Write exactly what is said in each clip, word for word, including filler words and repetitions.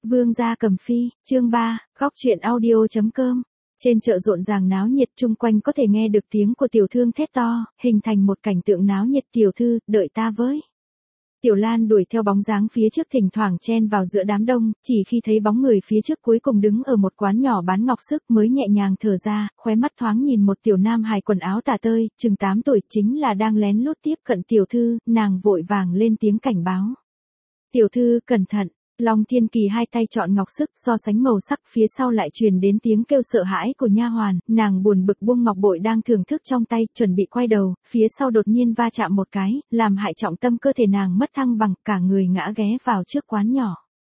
Vương gia Cầm Phi, chương ba, góc truyện audio chấm com. Trên chợ rộn ràng náo nhiệt, chung quanh có thể nghe được tiếng của tiểu thương thét to, hình thành một cảnh tượng náo nhiệt. Tiểu thư, đợi ta với. Tiểu Lan đuổi theo bóng dáng phía trước, thỉnh thoảng chen vào giữa đám đông, chỉ khi thấy bóng người phía trước cuối cùng đứng ở một quán nhỏ bán ngọc sức mới nhẹ nhàng thở ra, khóe mắt thoáng nhìn một tiểu nam hài quần áo tả tơi, chừng tám tuổi, chính là đang lén lút tiếp cận tiểu thư. Nàng vội vàng lên tiếng cảnh báo. Tiểu thư, cẩn thận. Long Thiên Kỳ hai tay chọn ngọc sức, so sánh màu sắc, phía sau lại truyền đến tiếng kêu sợ hãi của nha hoàn. Nàng buồn bực buông ngọc bội đang thưởng thức trong tay, chuẩn bị quay đầu, phía sau đột nhiên va chạm một cái, làm hại trọng tâm cơ thể nàng mất thăng bằng, cả người ngã ghé vào trước quán nhỏ.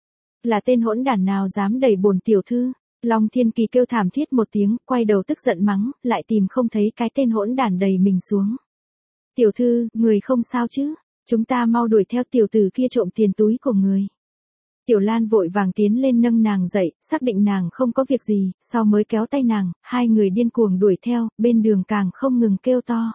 Là tên hỗn đản nào dám đẩy bổn tiểu thư? Long Thiên Kỳ kêu thảm thiết một tiếng, quay đầu tức giận mắng, lại tìm không thấy cái tên hỗn đản đẩy mình xuống. Tiểu thư, người không sao chứ? Chúng ta mau đuổi theo tiểu tử kia trộm tiền túi của người. Tiểu Lan vội vàng tiến lên nâng nàng dậy, xác định nàng không có việc gì, sau mới kéo tay nàng, hai người điên cuồng đuổi theo, bên đường càng không ngừng kêu to.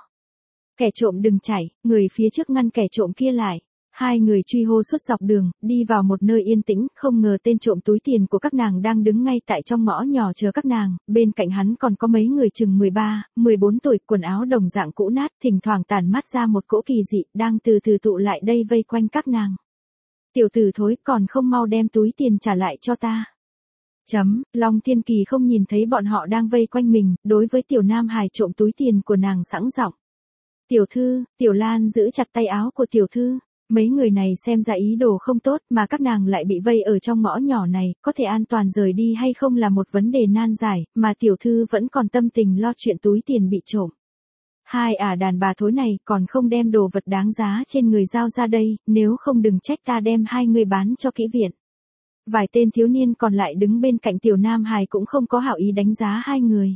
Kẻ trộm đừng chạy, người phía trước ngăn kẻ trộm kia lại. Hai người truy hô suốt dọc đường, đi vào một nơi yên tĩnh, không ngờ tên trộm túi tiền của các nàng đang đứng ngay tại trong ngõ nhỏ chờ các nàng, bên cạnh hắn còn có mấy người chừng mười ba, mười bốn tuổi, quần áo đồng dạng cũ nát, thỉnh thoảng tản mát ra một cỗ kỳ dị, đang từ từ tụ lại đây vây quanh các nàng. Tiểu tử thối, còn không mau đem túi tiền trả lại cho ta. Chấm, Long Thiên Kỳ không nhìn thấy bọn họ đang vây quanh mình, đối với tiểu nam hài trộm túi tiền của nàng sẵn giọng. Tiểu thư, Tiểu Lan giữ chặt tay áo của tiểu thư. Mấy người này xem ra ý đồ không tốt, mà các nàng lại bị vây ở trong ngõ nhỏ này, có thể an toàn rời đi hay không là một vấn đề nan giải, mà tiểu thư vẫn còn tâm tình lo chuyện túi tiền bị trộm. Hai ả đàn bà thối này còn không đem đồ vật đáng giá trên người giao ra đây, nếu không đừng trách ta đem hai người bán cho kỹ viện. Vài tên thiếu niên còn lại đứng bên cạnh tiểu nam hài cũng không có hảo ý đánh giá hai người.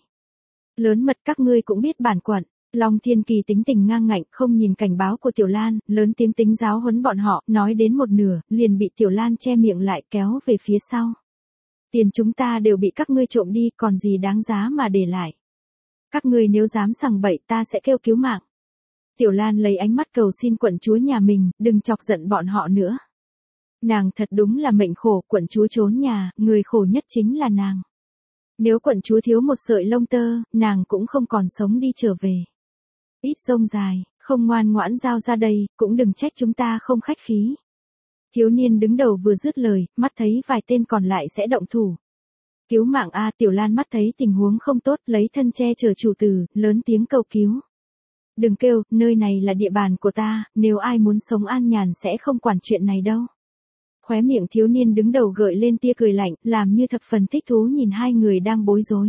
Lớn mật, các ngươi cũng biết bản quận. Long Thiên Kỳ tính tình ngang ngạnh, không nhìn cảnh báo của Tiểu Lan, lớn tiếng tính giáo huấn bọn họ, nói đến một nửa, liền bị Tiểu Lan che miệng lại, kéo về phía sau. Tiền chúng ta đều bị các ngươi trộm đi, còn gì đáng giá mà để lại. Các ngươi nếu dám sằng bậy, ta sẽ kêu cứu mạng. Tiểu Lan lấy ánh mắt cầu xin quận chúa nhà mình, đừng chọc giận bọn họ nữa. Nàng thật đúng là mệnh khổ, quận chúa trốn nhà, người khổ nhất chính là nàng. Nếu quận chúa thiếu một sợi lông tơ, nàng cũng không còn sống đi trở về. Ít rông dài, không ngoan ngoãn giao ra đây, cũng đừng trách chúng ta không khách khí. Thiếu niên đứng đầu vừa dứt lời, mắt thấy vài tên còn lại sẽ động thủ. Cứu mạng a, Tiểu Lan mắt thấy tình huống không tốt, lấy thân che chở chủ tử, lớn tiếng cầu cứu. Đừng kêu, nơi này là địa bàn của ta, nếu ai muốn sống an nhàn sẽ không quản chuyện này đâu. Khóe miệng thiếu niên đứng đầu gợi lên tia cười lạnh, làm như thập phần thích thú nhìn hai người đang bối rối.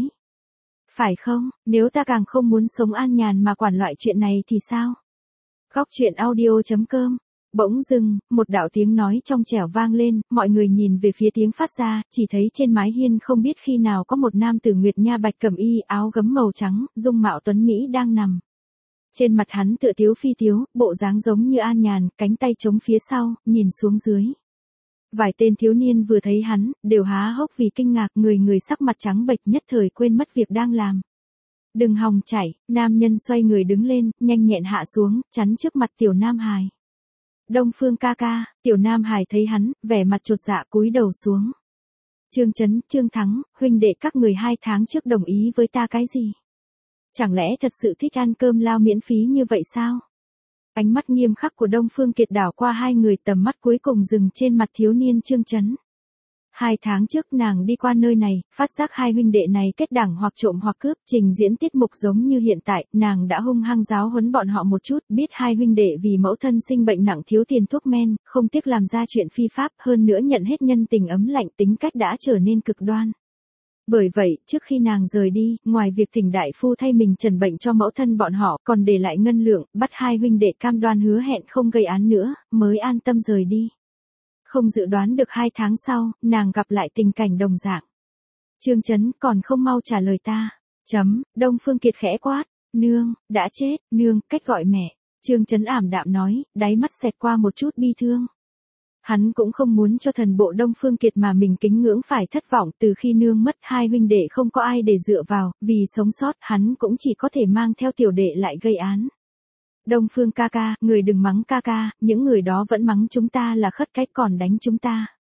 Phải không, nếu ta càng không muốn sống an nhàn mà quản loại chuyện này thì sao? Góc truyện audio chấm com. Bỗng dưng, một đạo tiếng nói trong trẻo vang lên, mọi người nhìn về phía tiếng phát ra, chỉ thấy trên mái hiên không biết khi nào có một nam tử nguyệt nha bạch cẩm y, áo gấm màu trắng, dung mạo tuấn mỹ đang nằm. Trên mặt hắn tựa tiếu phi tiếu, bộ dáng giống như an nhàn, cánh tay chống phía sau, nhìn xuống dưới. Vài tên thiếu niên vừa thấy hắn, đều há hốc vì kinh ngạc, người người sắc mặt trắng bệch, nhất thời quên mất việc đang làm. Đừng hòng chảy, nam nhân xoay người đứng lên, nhanh nhẹn hạ xuống, chắn trước mặt tiểu nam hài. Đông Phương ca ca, tiểu nam hài thấy hắn, vẻ mặt chột dạ cúi đầu xuống. Trương Chấn, Trương Thắng, huynh đệ các người hai tháng trước đồng ý với ta cái gì? Chẳng lẽ thật sự thích ăn cơm lao miễn phí như vậy sao? Ánh mắt nghiêm khắc của Đông Phương Kiệt đảo qua hai người, tầm mắt cuối cùng dừng trên mặt thiếu niên Trương Chấn. Hai tháng trước nàng đi qua nơi này, phát giác hai huynh đệ này kết đảng hoặc trộm hoặc cướp, trình diễn tiết mục giống như hiện tại, nàng đã hung hăng giáo huấn bọn họ một chút, biết hai huynh đệ vì mẫu thân sinh bệnh nặng thiếu tiền thuốc men, không tiếc làm ra chuyện phi pháp, hơn nữa nhận hết nhân tình ấm lạnh, tính cách đã trở nên cực đoan. Bởi vậy, trước khi nàng rời đi, ngoài việc thỉnh đại phu thay mình trần bệnh cho mẫu thân bọn họ, còn để lại ngân lượng, bắt hai huynh đệ cam đoan hứa hẹn không gây án nữa, mới an tâm rời đi. Không dự đoán được hai tháng sau, nàng gặp lại tình cảnh đồng dạng. Trương Chấn, còn không mau trả lời ta. Chấm, Đông Phương Kiệt khẽ quát. Nương, đã chết, nương, cách gọi mẹ. Trương Chấn ảm đạm nói, đáy mắt xẹt qua một chút bi thương. Hắn cũng không muốn cho thần bộ Đông Phương Kiệt mà mình kính ngưỡng phải thất vọng, từ khi nương mất hai huynh đệ không có ai để dựa vào, vì sống sót hắn cũng chỉ có thể mang theo tiểu đệ lại gây án. Đông Phương ca ca, người đừng mắng ca ca, những người đó vẫn mắng chúng ta là khất cách còn đánh chúng ta.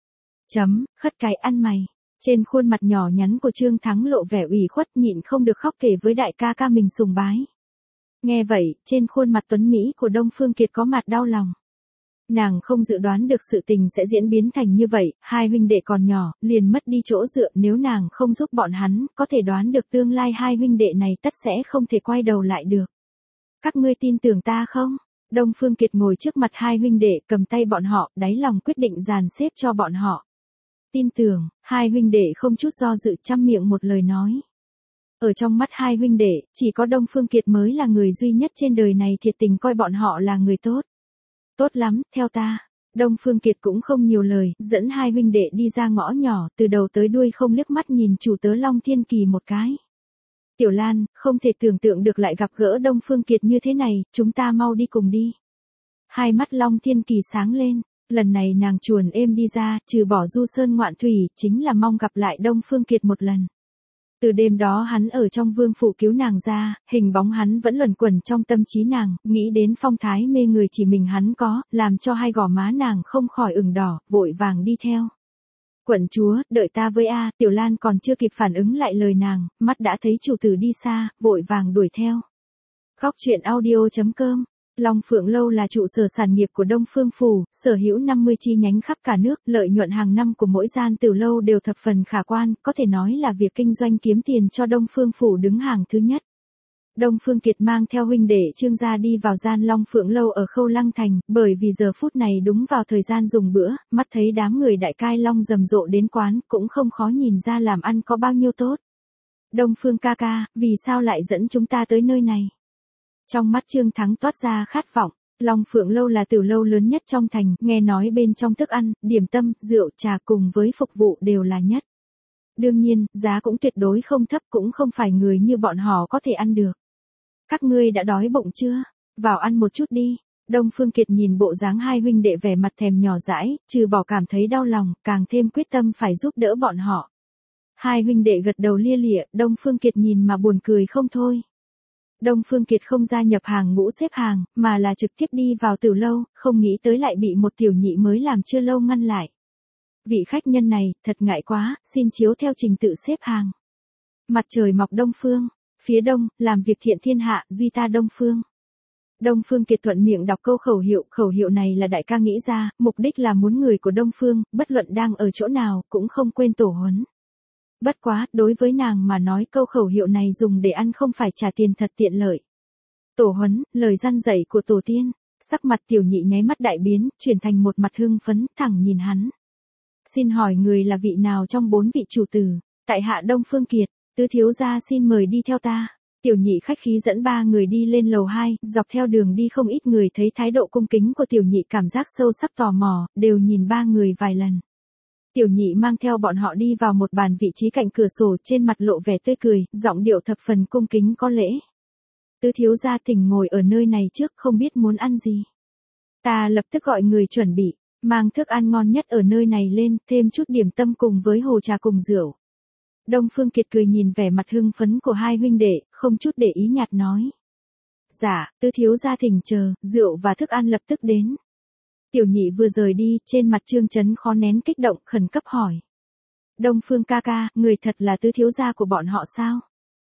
Chấm, khất cái ăn mày. Trên khuôn mặt nhỏ nhắn của Trương Thắng lộ vẻ ủy khuất nhịn không được khóc kể với đại ca ca mình sùng bái. Nghe vậy, trên khuôn mặt tuấn Mỹ của Đông Phương Kiệt có mặt đau lòng. Nàng không dự đoán được sự tình sẽ diễn biến thành như vậy, hai huynh đệ còn nhỏ, liền mất đi chỗ dựa, nếu nàng không giúp bọn hắn, có thể đoán được tương lai hai huynh đệ này tất sẽ không thể quay đầu lại được. Các ngươi tin tưởng ta không? Đông Phương Kiệt ngồi trước mặt hai huynh đệ, cầm tay bọn họ, đáy lòng quyết định dàn xếp cho bọn họ. Tin tưởng, hai huynh đệ không chút do dự trăm miệng một lời nói. Ở trong mắt hai huynh đệ, chỉ có Đông Phương Kiệt mới là người duy nhất trên đời này thiệt tình coi bọn họ là người tốt. Tốt lắm, theo ta. Đông Phương Kiệt cũng không nhiều lời, dẫn hai huynh đệ đi ra ngõ nhỏ, từ đầu tới đuôi không liếc mắt nhìn chủ tớ Long Thiên Kỳ một cái. Tiểu Lan, không thể tưởng tượng được lại gặp gỡ Đông Phương Kiệt như thế này, chúng ta mau đi cùng đi. Hai mắt Long Thiên Kỳ sáng lên, lần này nàng chuồn êm đi ra, trừ bỏ du sơn ngoạn thủy, chính là mong gặp lại Đông Phương Kiệt một lần. Từ đêm đó hắn ở trong vương phủ cứu nàng ra, hình bóng hắn vẫn luẩn quẩn trong tâm trí nàng, nghĩ đến phong thái mê người chỉ mình hắn có, làm cho hai gò má nàng không khỏi ửng đỏ, vội vàng đi theo. Quận chúa, đợi ta với A, Tiểu Lan còn chưa kịp phản ứng lại lời nàng, mắt đã thấy chủ tử đi xa, vội vàng đuổi theo. Góc truyện audio chấm com. Long Phượng Lâu là trụ sở sản nghiệp của Đông Phương Phủ, sở hữu năm mươi chi nhánh khắp cả nước, lợi nhuận hàng năm của mỗi gian tiểu lâu đều thập phần khả quan, có thể nói là việc kinh doanh kiếm tiền cho Đông Phương Phủ đứng hàng thứ nhất. Đông Phương Kiệt mang theo huynh đệ Trương gia đi vào gian Long Phượng Lâu ở Khâu Lăng Thành, bởi vì giờ phút này đúng vào thời gian dùng bữa, mắt thấy đám người đại cai long rầm rộ đến quán, cũng không khó nhìn ra làm ăn có bao nhiêu tốt. Đông Phương ca ca, vì sao lại dẫn chúng ta tới nơi này? Trong mắt Trương Thắng toát ra khát vọng, Long Phượng Lâu là tiểu lâu lớn nhất trong thành, nghe nói bên trong thức ăn, điểm tâm, rượu, trà cùng với phục vụ đều là nhất. Đương nhiên, giá cũng tuyệt đối không thấp, cũng không phải người như bọn họ có thể ăn được. Các ngươi đã đói bụng chưa? Vào ăn một chút đi. Đông Phương Kiệt nhìn bộ dáng hai huynh đệ vẻ mặt thèm nhỏ dãi, trừ bỏ cảm thấy đau lòng, càng thêm quyết tâm phải giúp đỡ bọn họ. Hai huynh đệ gật đầu lia lịa, Đông Phương Kiệt nhìn mà buồn cười không thôi. Đông Phương Kiệt không gia nhập hàng ngũ xếp hàng, mà là trực tiếp đi vào tiểu lâu, không nghĩ tới lại bị một tiểu nhị mới làm chưa lâu ngăn lại. Vị khách nhân này, thật ngại quá, xin chiếu theo trình tự xếp hàng. Mặt trời mọc đông phương, phía đông, làm việc thiện thiên hạ, duy ta Đông Phương. Đông Phương Kiệt thuận miệng đọc câu khẩu hiệu, khẩu hiệu này là đại ca nghĩ ra, mục đích là muốn người của Đông Phương, bất luận đang ở chỗ nào, cũng không quên tổ huấn. Bất quá, đối với nàng mà nói câu khẩu hiệu này dùng để ăn không phải trả tiền thật tiện lợi. Tổ huấn, lời răn dạy của tổ tiên, sắc mặt tiểu nhị nháy mắt đại biến, chuyển thành một mặt hưng phấn, thẳng nhìn hắn. Xin hỏi người là vị nào trong bốn vị chủ tử? Tại hạ Đông Phương Kiệt, tứ thiếu gia xin mời đi theo ta. Tiểu nhị khách khí dẫn ba người đi lên lầu hai, dọc theo đường đi không ít người thấy thái độ cung kính của tiểu nhị cảm giác sâu sắc tò mò, đều nhìn ba người vài lần. Tiểu nhị mang theo bọn họ đi vào một bàn vị trí cạnh cửa sổ, trên mặt lộ vẻ tươi cười, giọng điệu thập phần cung kính có lễ. Tứ thiếu gia thỉnh ngồi ở nơi này trước, không biết muốn ăn gì. Ta lập tức gọi người chuẩn bị, mang thức ăn ngon nhất ở nơi này lên, thêm chút điểm tâm cùng với hồ trà cùng rượu. Đông Phương Kiệt cười nhìn vẻ mặt hưng phấn của hai huynh đệ, không chút để ý nhạt nói. Dạ, tứ thiếu gia thỉnh chờ, rượu và thức ăn lập tức đến. Tiểu nhị vừa rời đi, trên mặt Trương Chấn khó nén kích động, khẩn cấp hỏi. Đông Phương ca ca, người thật là tứ thiếu gia của bọn họ sao?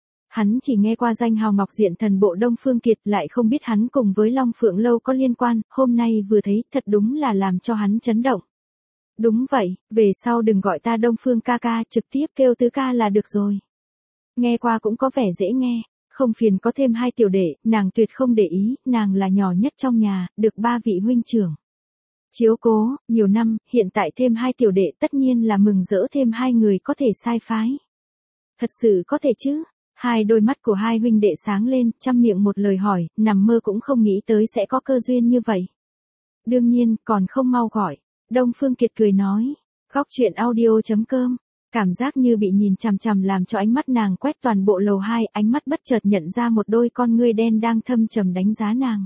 Hắn chỉ nghe qua danh hào ngọc diện thần bộ Đông Phương Kiệt, lại không biết hắn cùng với Long Phượng Lâu có liên quan, hôm nay vừa thấy, thật đúng là làm cho hắn chấn động. Đúng vậy, về sau đừng gọi ta Đông Phương ca ca, trực tiếp kêu tứ ca là được rồi. Nghe qua cũng có vẻ dễ nghe, không phiền có thêm hai tiểu đệ, nàng tuyệt không để ý, nàng là nhỏ nhất trong nhà, được ba vị huynh trưởng chiếu cố, nhiều năm, hiện tại thêm hai tiểu đệ tất nhiên là mừng rỡ thêm hai người có thể sai phái. Thật sự có thể chứ? Hai đôi mắt của hai huynh đệ sáng lên, trăm miệng một lời hỏi, nằm mơ cũng không nghĩ tới sẽ có cơ duyên như vậy. Đương nhiên, còn không mau gọi. Đông Phương Kiệt cười nói. Góc truyện audio chấm com. Cảm giác như bị nhìn chằm chằm làm cho ánh mắt nàng quét toàn bộ lầu hai, ánh mắt bất chợt nhận ra một đôi con ngươi đen đang thâm trầm đánh giá nàng.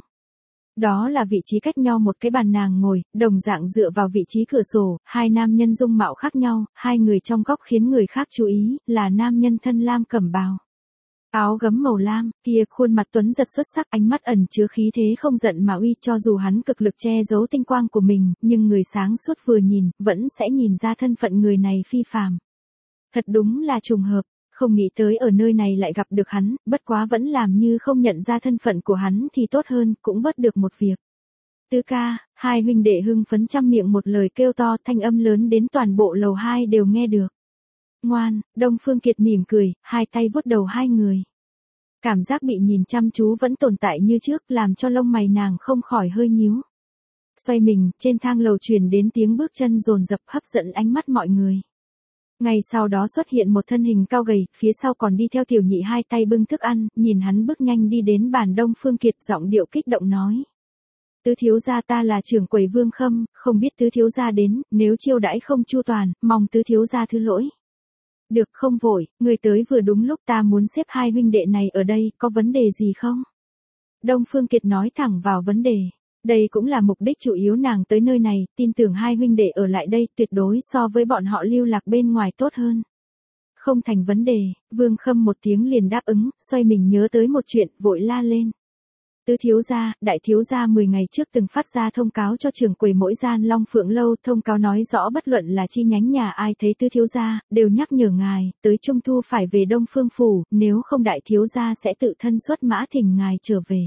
Đó là vị trí cách nhau một cái bàn nàng ngồi, đồng dạng dựa vào vị trí cửa sổ, hai nam nhân dung mạo khác nhau, hai người trong góc khiến người khác chú ý, là nam nhân thân lam cẩm bào. Áo gấm màu lam, kia khuôn mặt tuấn giật xuất sắc, ánh mắt ẩn chứa khí thế không giận mà uy, cho dù hắn cực lực che giấu tinh quang của mình, nhưng người sáng suốt vừa nhìn, vẫn sẽ nhìn ra thân phận người này phi phàm. Thật đúng là trùng hợp, không nghĩ tới ở nơi này lại gặp được hắn, bất quá vẫn làm như không nhận ra thân phận của hắn thì tốt hơn, cũng vớt được một việc. Tứ ca, hai huynh đệ hưng phấn trăm miệng một lời kêu to, thanh âm lớn đến toàn bộ lầu hai đều nghe được. Ngoan, Đông Phương Kiệt mỉm cười, hai tay vuốt đầu hai người. Cảm giác bị nhìn chăm chú vẫn tồn tại như trước, làm cho lông mày nàng không khỏi hơi nhíu. Xoay mình, trên thang lầu truyền đến tiếng bước chân dồn dập hấp dẫn ánh mắt mọi người. Ngay sau đó xuất hiện một thân hình cao gầy, phía sau còn đi theo tiểu nhị hai tay bưng thức ăn, nhìn hắn bước nhanh đi đến bàn Đông Phương Kiệt, giọng điệu kích động nói. Tứ thiếu gia, ta là trưởng quầy Vương Khâm, không biết tứ thiếu gia đến, nếu chiêu đãi không chu toàn, mong tứ thiếu gia thứ lỗi. Được, không vội, người tới vừa đúng lúc, ta muốn xếp hai huynh đệ này ở đây, có vấn đề gì không? Đông Phương Kiệt nói thẳng vào vấn đề. Đây cũng là mục đích chủ yếu nàng tới nơi này, tin tưởng hai huynh đệ ở lại đây tuyệt đối so với bọn họ lưu lạc bên ngoài tốt hơn. Không thành vấn đề, Vương Khâm một tiếng liền đáp ứng, xoay mình nhớ tới một chuyện, vội la lên. Tứ thiếu gia, đại thiếu gia mười ngày trước từng phát ra thông cáo cho trưởng quầy mỗi gian Long Phượng lâu, thông cáo nói rõ bất luận là chi nhánh nhà ai thấy tứ thiếu gia, đều nhắc nhở ngài, tới Trung Thu phải về Đông Phương phủ, nếu không đại thiếu gia sẽ tự thân xuất mã thỉnh ngài trở về.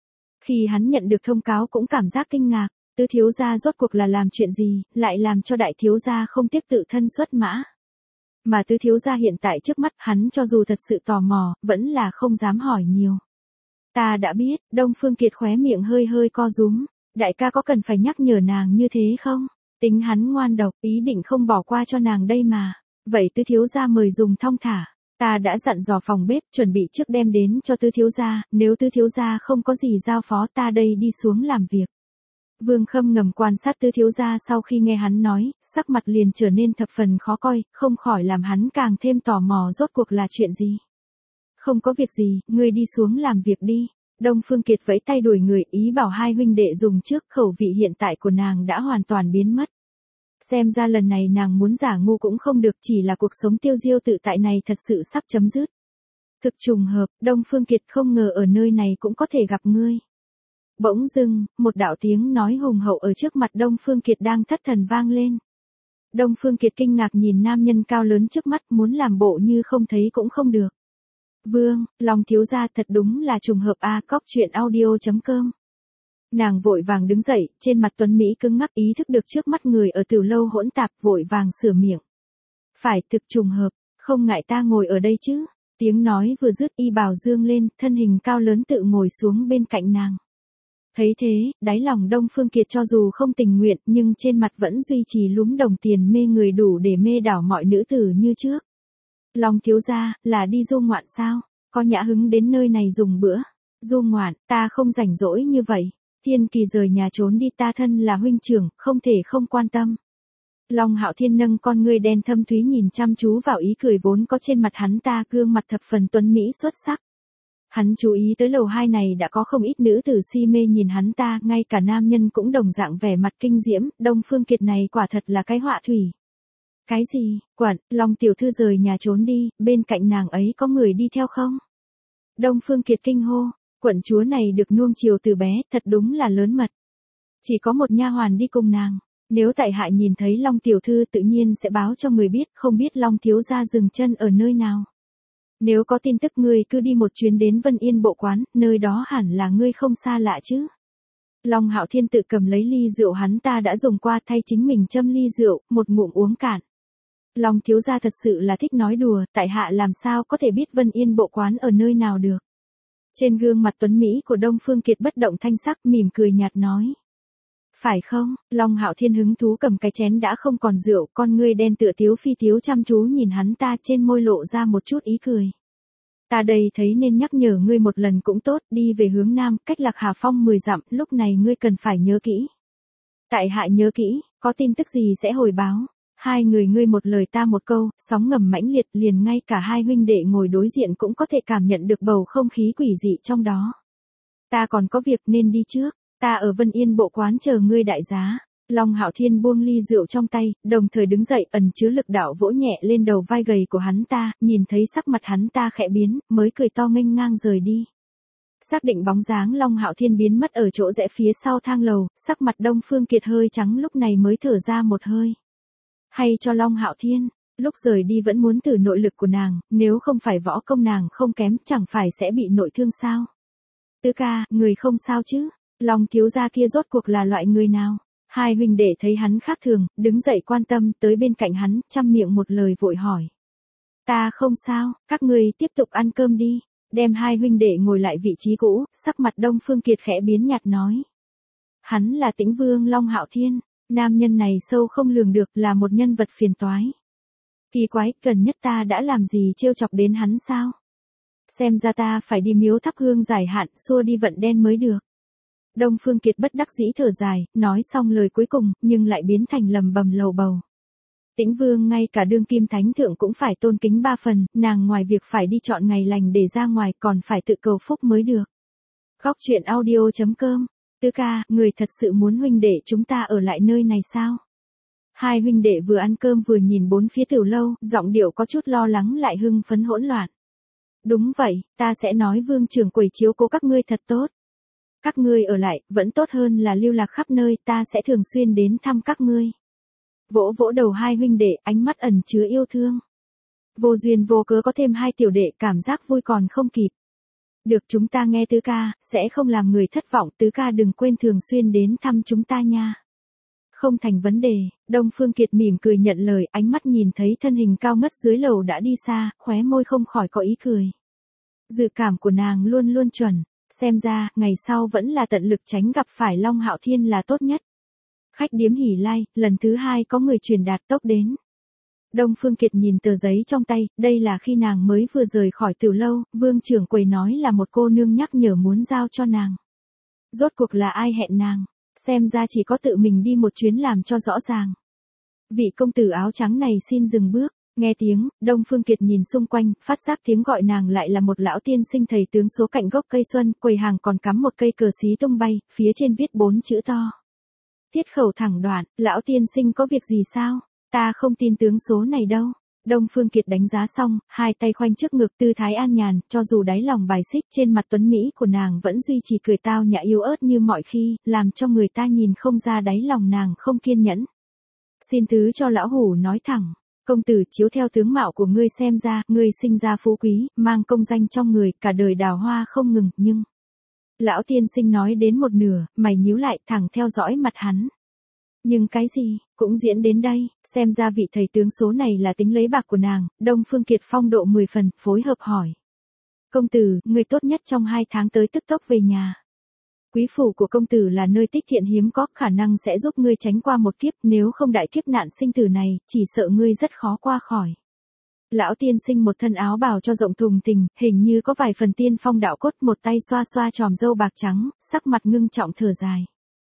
Khi hắn nhận được thông cáo cũng cảm giác kinh ngạc, tứ thiếu gia rốt cuộc là làm chuyện gì, lại làm cho đại thiếu gia không tiếc tự thân xuất mã. Mà tứ thiếu gia hiện tại trước mắt hắn cho dù thật sự tò mò, vẫn là không dám hỏi nhiều. Ta đã biết, Đông Phương Kiệt khóe miệng hơi hơi co rúm, đại ca có cần phải nhắc nhở nàng như thế không? Tính hắn ngoan độc, ý định không bỏ qua cho nàng đây mà. Vậy tứ thiếu gia mời dùng thong thả. Ta đã dặn dò phòng bếp chuẩn bị trước đem đến cho tứ thiếu gia, nếu tứ thiếu gia không có gì giao phó ta đây đi xuống làm việc. Vương Khâm ngầm quan sát tứ thiếu gia, sau khi nghe hắn nói, sắc mặt liền trở nên thập phần khó coi, không khỏi làm hắn càng thêm tò mò rốt cuộc là chuyện gì. Không có việc gì, ngươi đi xuống làm việc đi. Đông Phương Kiệt vẫy tay đuổi người, ý bảo hai huynh đệ dùng trước, khẩu vị hiện tại của nàng đã hoàn toàn biến mất. Xem ra lần này nàng muốn giả ngu cũng không được, chỉ là cuộc sống tiêu diêu tự tại này thật sự sắp chấm dứt. Thực trùng hợp, Đông Phương Kiệt không ngờ ở nơi này cũng có thể gặp ngươi. Bỗng dưng, một đạo tiếng nói hùng hậu ở trước mặt Đông Phương Kiệt đang thất thần vang lên. Đông Phương Kiệt kinh ngạc nhìn nam nhân cao lớn trước mắt, muốn làm bộ như không thấy cũng không được. Vương, Long thiếu gia, thật đúng là trùng hợp a. Cóc truyện audio chấm com. Nàng vội vàng đứng dậy, trên mặt tuấn mỹ cứng ngắc, ý thức được trước mắt người ở tiểu lâu hỗn tạp, vội vàng sửa miệng. Phải, thực trùng hợp, không ngại ta ngồi ở đây chứ. Tiếng nói vừa dứt, y bào dương lên, thân hình cao lớn tự ngồi xuống bên cạnh nàng. Thấy thế, đáy lòng Đông Phương Kiệt cho dù không tình nguyện, nhưng trên mặt vẫn duy trì lúm đồng tiền mê người đủ để mê đảo mọi nữ tử như trước. Long thiếu gia, là đi du ngoạn sao? Có nhã hứng đến nơi này dùng bữa. Du ngoạn, ta không rảnh rỗi như vậy. Thiên Kỳ rời nhà trốn đi, ta thân là huynh trưởng, không thể không quan tâm. Long Hạo Thiên nâng con ngươi đen thâm thúy nhìn chăm chú vào ý cười vốn có trên mặt hắn ta, gương mặt thập phần tuấn mỹ xuất sắc. Hắn chú ý tới lầu hai này đã có không ít nữ tử si mê nhìn hắn ta, ngay cả nam nhân cũng đồng dạng vẻ mặt kinh diễm, Đông Phương Kiệt này quả thật là cái họa thủy. Cái gì, quận, Long tiểu thư rời nhà trốn đi, bên cạnh nàng ấy có người đi theo không? Đông Phương Kiệt kinh hô, quận chúa này được nuông chiều từ bé, thật đúng là lớn mật. Chỉ có một nha hoàn đi cùng nàng, nếu tại hạ nhìn thấy Long tiểu thư tự nhiên sẽ báo cho người biết, không biết Long thiếu gia dừng chân ở nơi nào. Nếu có tin tức ngươi cứ đi một chuyến đến Vân Yên bộ quán, nơi đó hẳn là ngươi không xa lạ chứ. Long Hạo Thiên tự cầm lấy ly rượu hắn ta đã dùng qua, thay chính mình châm ly rượu, một ngụm uống cạn. Long thiếu gia thật sự là thích nói đùa, tại hạ làm sao có thể biết Vân Yên bộ quán ở nơi nào được. Trên gương mặt tuấn mỹ của Đông Phương Kiệt bất động thanh sắc, mỉm cười nhạt nói. Phải không? Long Hạo Thiên hứng thú cầm cái chén đã không còn rượu, con ngươi đen tựa tiếu phi tiếu chăm chú nhìn hắn ta, trên môi lộ ra một chút ý cười. Ta đây thấy nên nhắc nhở ngươi một lần cũng tốt, đi về hướng nam, cách Lạc Hà Phong mười dặm, lúc này ngươi cần phải nhớ kỹ. Tại hạ nhớ kỹ, có tin tức gì sẽ hồi báo. Hai người ngươi một lời ta một câu, sóng ngầm mãnh liệt, liền ngay cả hai huynh đệ ngồi đối diện cũng có thể cảm nhận được bầu không khí quỷ dị trong đó. Ta còn có việc nên đi trước, ta ở Vân Yên bộ quán chờ ngươi đại giá. Long Hạo Thiên buông ly rượu trong tay, đồng thời đứng dậy, ẩn chứa lực đạo vỗ nhẹ lên đầu vai gầy của hắn ta, nhìn thấy sắc mặt hắn ta khẽ biến, mới cười to nghênh ngang rời đi. Xác định bóng dáng Long Hạo Thiên biến mất ở chỗ rẽ phía sau thang lầu, sắc mặt Đông Phương Kiệt hơi trắng, lúc này mới thở ra một hơi. Hay cho Long Hạo Thiên, lúc rời đi vẫn muốn thử nội lực của nàng, nếu không phải võ công nàng không kém, chẳng phải sẽ bị nội thương sao? Tứ ca, người không sao chứ? Long thiếu gia kia rốt cuộc là loại người nào? Hai huynh đệ thấy hắn khác thường, đứng dậy quan tâm tới bên cạnh hắn, chăm miệng một lời vội hỏi. Ta không sao, các ngươi tiếp tục ăn cơm đi. Đem hai huynh đệ ngồi lại vị trí cũ, sắc mặt Đông Phương Kiệt khẽ biến nhạt nói. Hắn là Tĩnh Vương Long Hạo Thiên, nam nhân này sâu không lường được, là một nhân vật phiền toái. Kỳ quái, gần nhất ta đã làm gì trêu chọc đến hắn sao? Xem ra ta phải đi miếu thắp hương giải hạn, xua đi vận đen mới được. Đông Phương Kiệt bất đắc dĩ thở dài, nói xong lời cuối cùng, nhưng lại biến thành lầm bầm lầu bầu. Tĩnh Vương ngay cả đương kim thánh thượng cũng phải tôn kính ba phần, nàng ngoài việc phải đi chọn ngày lành để ra ngoài còn phải tự cầu phúc mới được. Góc truyện audio chấm com. Tứ ca, người thật sự muốn huynh đệ chúng ta ở lại nơi này sao? Hai huynh đệ vừa ăn cơm vừa nhìn bốn phía tiểu lâu, giọng điệu có chút lo lắng lại hưng phấn hỗn loạn. Đúng vậy, ta sẽ nói Vương trưởng quầy chiếu cố các ngươi thật tốt. Các ngươi ở lại, vẫn tốt hơn là lưu lạc khắp nơi, ta sẽ thường xuyên đến thăm các ngươi. Vỗ vỗ đầu hai huynh đệ, ánh mắt ẩn chứa yêu thương. Vô duyên vô cớ có thêm hai tiểu đệ, cảm giác vui còn không kịp. Được, chúng ta nghe tứ ca, sẽ không làm người thất vọng, tứ ca đừng quên thường xuyên đến thăm chúng ta nha. Không thành vấn đề, Đông Phương Kiệt mỉm cười nhận lời, ánh mắt nhìn thấy thân hình cao ngất dưới lầu đã đi xa, khóe môi không khỏi có ý cười. Dự cảm của nàng luôn luôn chuẩn, xem ra, ngày sau vẫn là tận lực tránh gặp phải Long Hạo Thiên là tốt nhất. Khách điếm Hỉ Lai, lần thứ hai có người truyền đạt tốc đến. Đông Phương Kiệt nhìn tờ giấy trong tay, đây là khi nàng mới vừa rời khỏi tiểu lâu, Vương trưởng quầy nói là một cô nương nhắc nhở muốn giao cho nàng. Rốt cuộc là ai hẹn nàng? Xem ra chỉ có tự mình đi một chuyến làm cho rõ ràng. Vị công tử áo trắng này xin dừng bước, nghe tiếng, Đông Phương Kiệt nhìn xung quanh, phát giác tiếng gọi nàng lại là một lão tiên sinh thầy tướng số cạnh gốc cây xuân, quầy hàng còn cắm một cây cờ xí tung bay, phía trên viết bốn chữ to. Tiết khẩu thẳng đoạn, lão tiên sinh có việc gì sao? Ta không tin tướng số này đâu. Đông Phương Kiệt đánh giá xong, hai tay khoanh trước ngực tư thái an nhàn, cho dù đáy lòng bài xích trên mặt tuấn Mỹ của nàng vẫn duy trì cười tao nhã yếu ớt như mọi khi, làm cho người ta nhìn không ra đáy lòng nàng không kiên nhẫn. Xin thứ cho lão hủ nói thẳng, công tử chiếu theo tướng mạo của ngươi xem ra, ngươi sinh ra phú quý, mang công danh trong người, cả đời đào hoa không ngừng, nhưng... Lão tiên sinh nói đến một nửa, mày nhíu lại thẳng theo dõi mặt hắn. Nhưng cái gì, cũng diễn đến đây, xem ra vị thầy tướng số này là tính lấy bạc của nàng, Đông Phương Kiệt phong độ mười phần, phối hợp hỏi. Công tử, người tốt nhất trong hai tháng tới tức tốc về nhà. Quý phủ của công tử là nơi tích thiện hiếm có, khả năng sẽ giúp ngươi tránh qua một kiếp, nếu không đại kiếp nạn sinh tử này, chỉ sợ ngươi rất khó qua khỏi. Lão tiên sinh một thân áo bào cho rộng thùng thình, hình như có vài phần tiên phong đạo cốt, một tay xoa xoa tròm râu bạc trắng, sắc mặt ngưng trọng thở dài.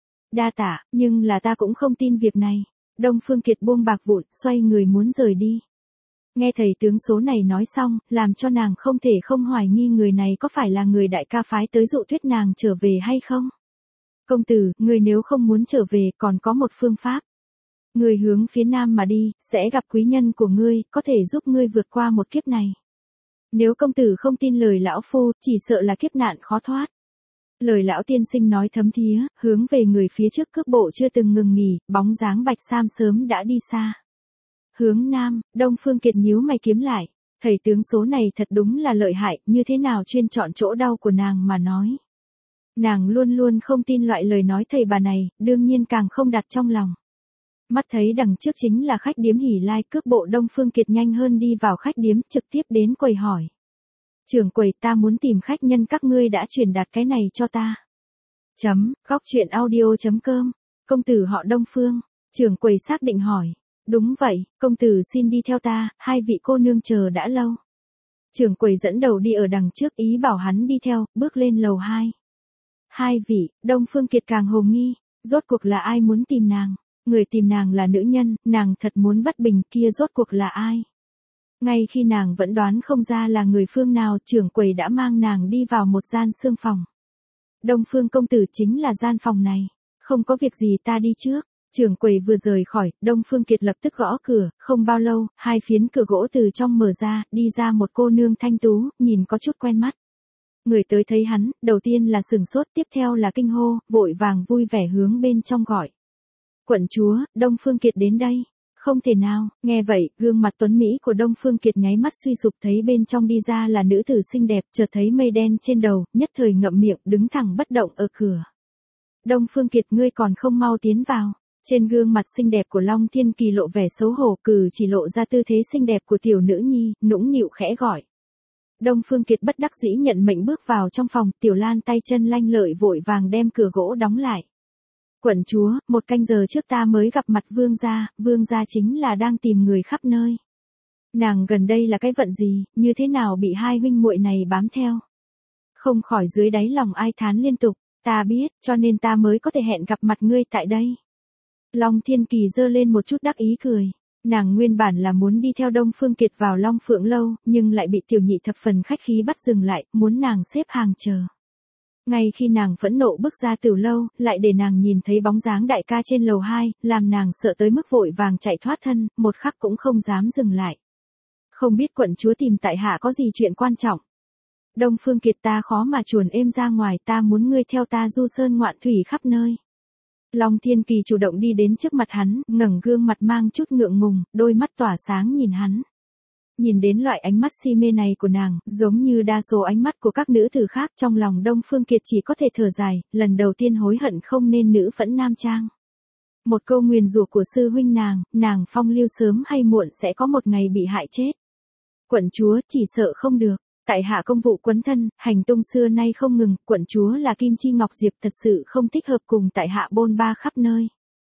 Đa tạ, nhưng là ta cũng không tin việc này. Đông Phương Kiệt buông bạc vụn, xoay người muốn rời đi. Nghe thầy tướng số này nói xong, làm cho nàng không thể không hoài nghi người này có phải là người đại ca phái tới dụ thuyết nàng trở về hay không. Công tử, người nếu không muốn trở về, còn có một phương pháp. Người hướng phía nam mà đi, sẽ gặp quý nhân của ngươi, có thể giúp ngươi vượt qua một kiếp này. Nếu công tử không tin lời lão phu, chỉ sợ là kiếp nạn khó thoát. Lời lão tiên sinh nói thấm thía, hướng về người phía trước cước bộ chưa từng ngừng nghỉ, bóng dáng bạch sam sớm đã đi xa. Hướng nam, Đông Phương Kiệt nhíu mày kiếm lại, thầy tướng số này thật đúng là lợi hại, như thế nào chuyên chọn chỗ đau của nàng mà nói. Nàng luôn luôn không tin loại lời nói thầy bà này, đương nhiên càng không đặt trong lòng. Mắt thấy đằng trước chính là khách điếm Hỉ Lai, cước bộ Đông Phương Kiệt nhanh hơn đi vào khách điếm, trực tiếp đến quầy hỏi. Trưởng quầy, ta muốn tìm khách nhân, các ngươi đã truyền đạt cái này cho ta. Chấm, góc truyện audio chấm com. Công tử họ Đông Phương. Trưởng quầy xác định hỏi. Đúng vậy, công tử xin đi theo ta, hai vị cô nương chờ đã lâu. Trưởng quầy dẫn đầu đi ở đằng trước, ý bảo hắn đi theo, bước lên lầu hai. Hai vị, Đông Phương Kiệt càng hồ nghi, rốt cuộc là ai muốn tìm nàng? Người tìm nàng là nữ nhân, nàng thật muốn bất bình, kia rốt cuộc là ai? Ngay khi nàng vẫn đoán không ra là người phương nào, trưởng quầy đã mang nàng đi vào một gian sương phòng. Đông Phương công tử chính là gian phòng này. Không có việc gì, ta đi trước. Trưởng quầy vừa rời khỏi, Đông Phương Kiệt lập tức gõ cửa, không bao lâu, hai phiến cửa gỗ từ trong mở ra, đi ra một cô nương thanh tú, nhìn có chút quen mắt. Người tới thấy hắn, đầu tiên là sừng sốt, tiếp theo là kinh hô, vội vàng vui vẻ hướng bên trong gọi. Quận chúa, Đông Phương Kiệt đến đây. Không thể nào, nghe vậy, gương mặt tuấn Mỹ của Đông Phương Kiệt nháy mắt suy sụp, thấy bên trong đi ra là nữ tử xinh đẹp, chợt thấy mây đen trên đầu, nhất thời ngậm miệng, đứng thẳng bất động ở cửa. Đông Phương Kiệt, ngươi còn không mau tiến vào. Trên gương mặt xinh đẹp của Long Thiên Kỳ lộ vẻ xấu hổ, cử chỉ lộ ra tư thế xinh đẹp của tiểu nữ nhi, nũng nịu khẽ gọi. Đông Phương Kiệt bất đắc dĩ nhận mệnh bước vào trong phòng, Tiểu Lan tay chân lanh lợi vội vàng đem cửa gỗ đóng lại. Quận chúa, một canh giờ trước ta mới gặp mặt vương gia, vương gia chính là đang tìm người khắp nơi. Nàng gần đây là cái vận gì, như thế nào bị hai huynh muội này bám theo. Không khỏi dưới đáy lòng ai thán liên tục, ta biết, cho nên ta mới có thể hẹn gặp mặt ngươi tại đây. Long Thiên Kỳ giơ lên một chút đắc ý cười. Nàng nguyên bản là muốn đi theo Đông Phương Kiệt vào Long Phượng Lâu, nhưng lại bị tiểu nhị thập phần khách khí bắt dừng lại, muốn nàng xếp hàng chờ. Ngay khi nàng phẫn nộ bước ra từ lâu, lại để nàng nhìn thấy bóng dáng đại ca trên lầu hai, làm nàng sợ tới mức vội vàng chạy thoát thân, một khắc cũng không dám dừng lại. Không biết quận chúa tìm tại hạ có gì chuyện quan trọng. Đông Phương Kiệt, ta khó mà chuồn êm ra ngoài, ta muốn ngươi theo ta du sơn ngoạn thủy khắp nơi. Long Thiên Kỳ chủ động đi đến trước mặt hắn, ngẩng gương mặt mang chút ngượng ngùng, đôi mắt tỏa sáng nhìn hắn. Nhìn đến loại ánh mắt si mê này của nàng, giống như đa số ánh mắt của các nữ tử khác, trong lòng Đông Phương Kiệt chỉ có thể thở dài, lần đầu tiên hối hận không nên nữ phẫn nam trang. Một câu nguyền rủa của sư huynh nàng, nàng phong lưu sớm hay muộn sẽ có một ngày bị hại chết. Quận chúa, chỉ sợ không được. Tại hạ công vụ quấn thân, hành tung xưa nay không ngừng, quận chúa là Kim Chi Ngọc Diệp, thật sự không thích hợp cùng tại hạ bôn ba khắp nơi.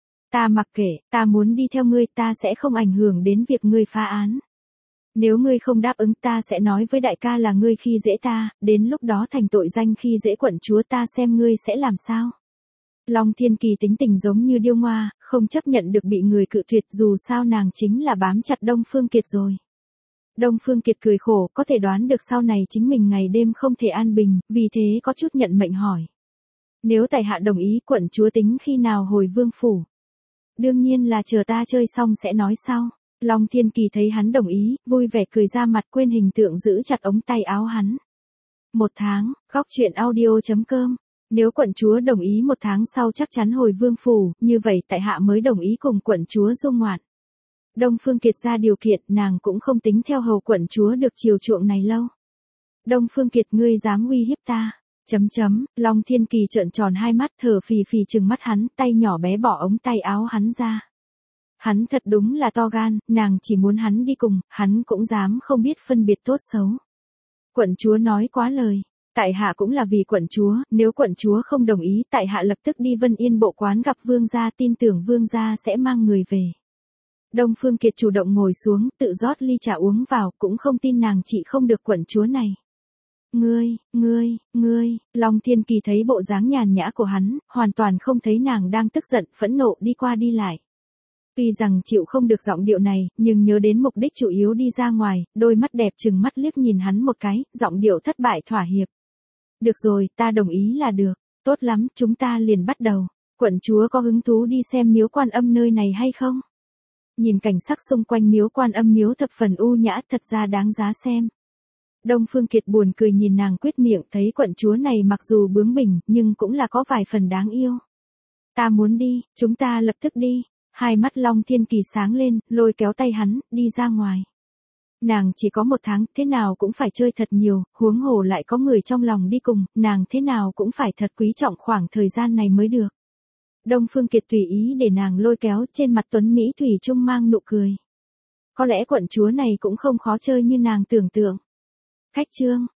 Ta mặc kệ, ta muốn đi theo ngươi, ta sẽ không ảnh hưởng đến việc ngươi phá án. Nếu ngươi không đáp ứng, ta sẽ nói với đại ca là ngươi khi dễ ta, đến lúc đó thành tội danh khi dễ quận chúa, ta xem ngươi sẽ làm sao. Long Thiên Kỳ tính tình giống như điêu ngoa, không chấp nhận được bị người cự tuyệt, dù sao nàng chính là bám chặt Đông Phương Kiệt rồi. Đông Phương Kiệt cười khổ, có thể đoán được sau này chính mình ngày đêm không thể an bình, vì thế có chút nhận mệnh hỏi. Nếu tại hạ đồng ý, quận chúa tính khi nào hồi vương phủ? Đương nhiên là chờ ta chơi xong sẽ nói sau. Long Thiên Kỳ thấy hắn đồng ý, vui vẻ cười ra mặt, quên hình tượng giữ chặt ống tay áo hắn. Một tháng, góc truyện audio chấm com. Nếu quận chúa đồng ý một tháng sau chắc chắn hồi vương phủ, như vậy tại hạ mới đồng ý cùng quận chúa du ngoạn. Đông Phương Kiệt ra điều kiện, nàng cũng không tính theo hầu quận chúa được chiều chuộng này lâu. Đông Phương Kiệt, ngươi dám uy hiếp ta? Chấm chấm, Long Thiên Kỳ trợn tròn hai mắt, thở phì phì trừng mắt hắn, tay nhỏ bé bỏ ống tay áo hắn ra. Hắn thật đúng là to gan, nàng chỉ muốn hắn đi cùng, hắn cũng dám không biết phân biệt tốt xấu. Quận chúa nói quá lời. Tại hạ cũng là vì quận chúa, nếu quận chúa không đồng ý, tại hạ lập tức đi Vân Yên bộ quán gặp vương gia, tin tưởng vương gia sẽ mang người về. Đông Phương Kiệt chủ động ngồi xuống, tự rót ly trà uống vào, cũng không tin nàng chị không được quận chúa này. Ngươi, ngươi, ngươi, Long Thiên Kỳ thấy bộ dáng nhàn nhã của hắn, hoàn toàn không thấy nàng đang tức giận, phẫn nộ đi qua đi lại. Tuy rằng chịu không được giọng điệu này, nhưng nhớ đến mục đích chủ yếu đi ra ngoài, đôi mắt đẹp trừng mắt liếc nhìn hắn một cái, giọng điệu thất bại thỏa hiệp. Được rồi, ta đồng ý là được, tốt lắm, chúng ta liền bắt đầu. Quận chúa có hứng thú đi xem miếu Quan Âm nơi này hay không? Nhìn cảnh sắc xung quanh miếu Quan Âm, miếu thập phần u nhã, thật ra đáng giá xem. Đông Phương Kiệt buồn cười nhìn nàng quyết miệng, thấy quận chúa này mặc dù bướng bỉnh, nhưng cũng là có vài phần đáng yêu. Ta muốn đi, chúng ta lập tức đi. Hai mắt Long Thiên Kỳ sáng lên, lôi kéo tay hắn, đi ra ngoài. Nàng chỉ có một tháng, thế nào cũng phải chơi thật nhiều, huống hồ lại có người trong lòng đi cùng, nàng thế nào cũng phải thật quý trọng khoảng thời gian này mới được. Đông Phương Kiệt tùy ý để nàng lôi kéo, trên mặt tuấn Mỹ thủy chung mang nụ cười. Có lẽ quận chúa này cũng không khó chơi như nàng tưởng tượng. Khách chương.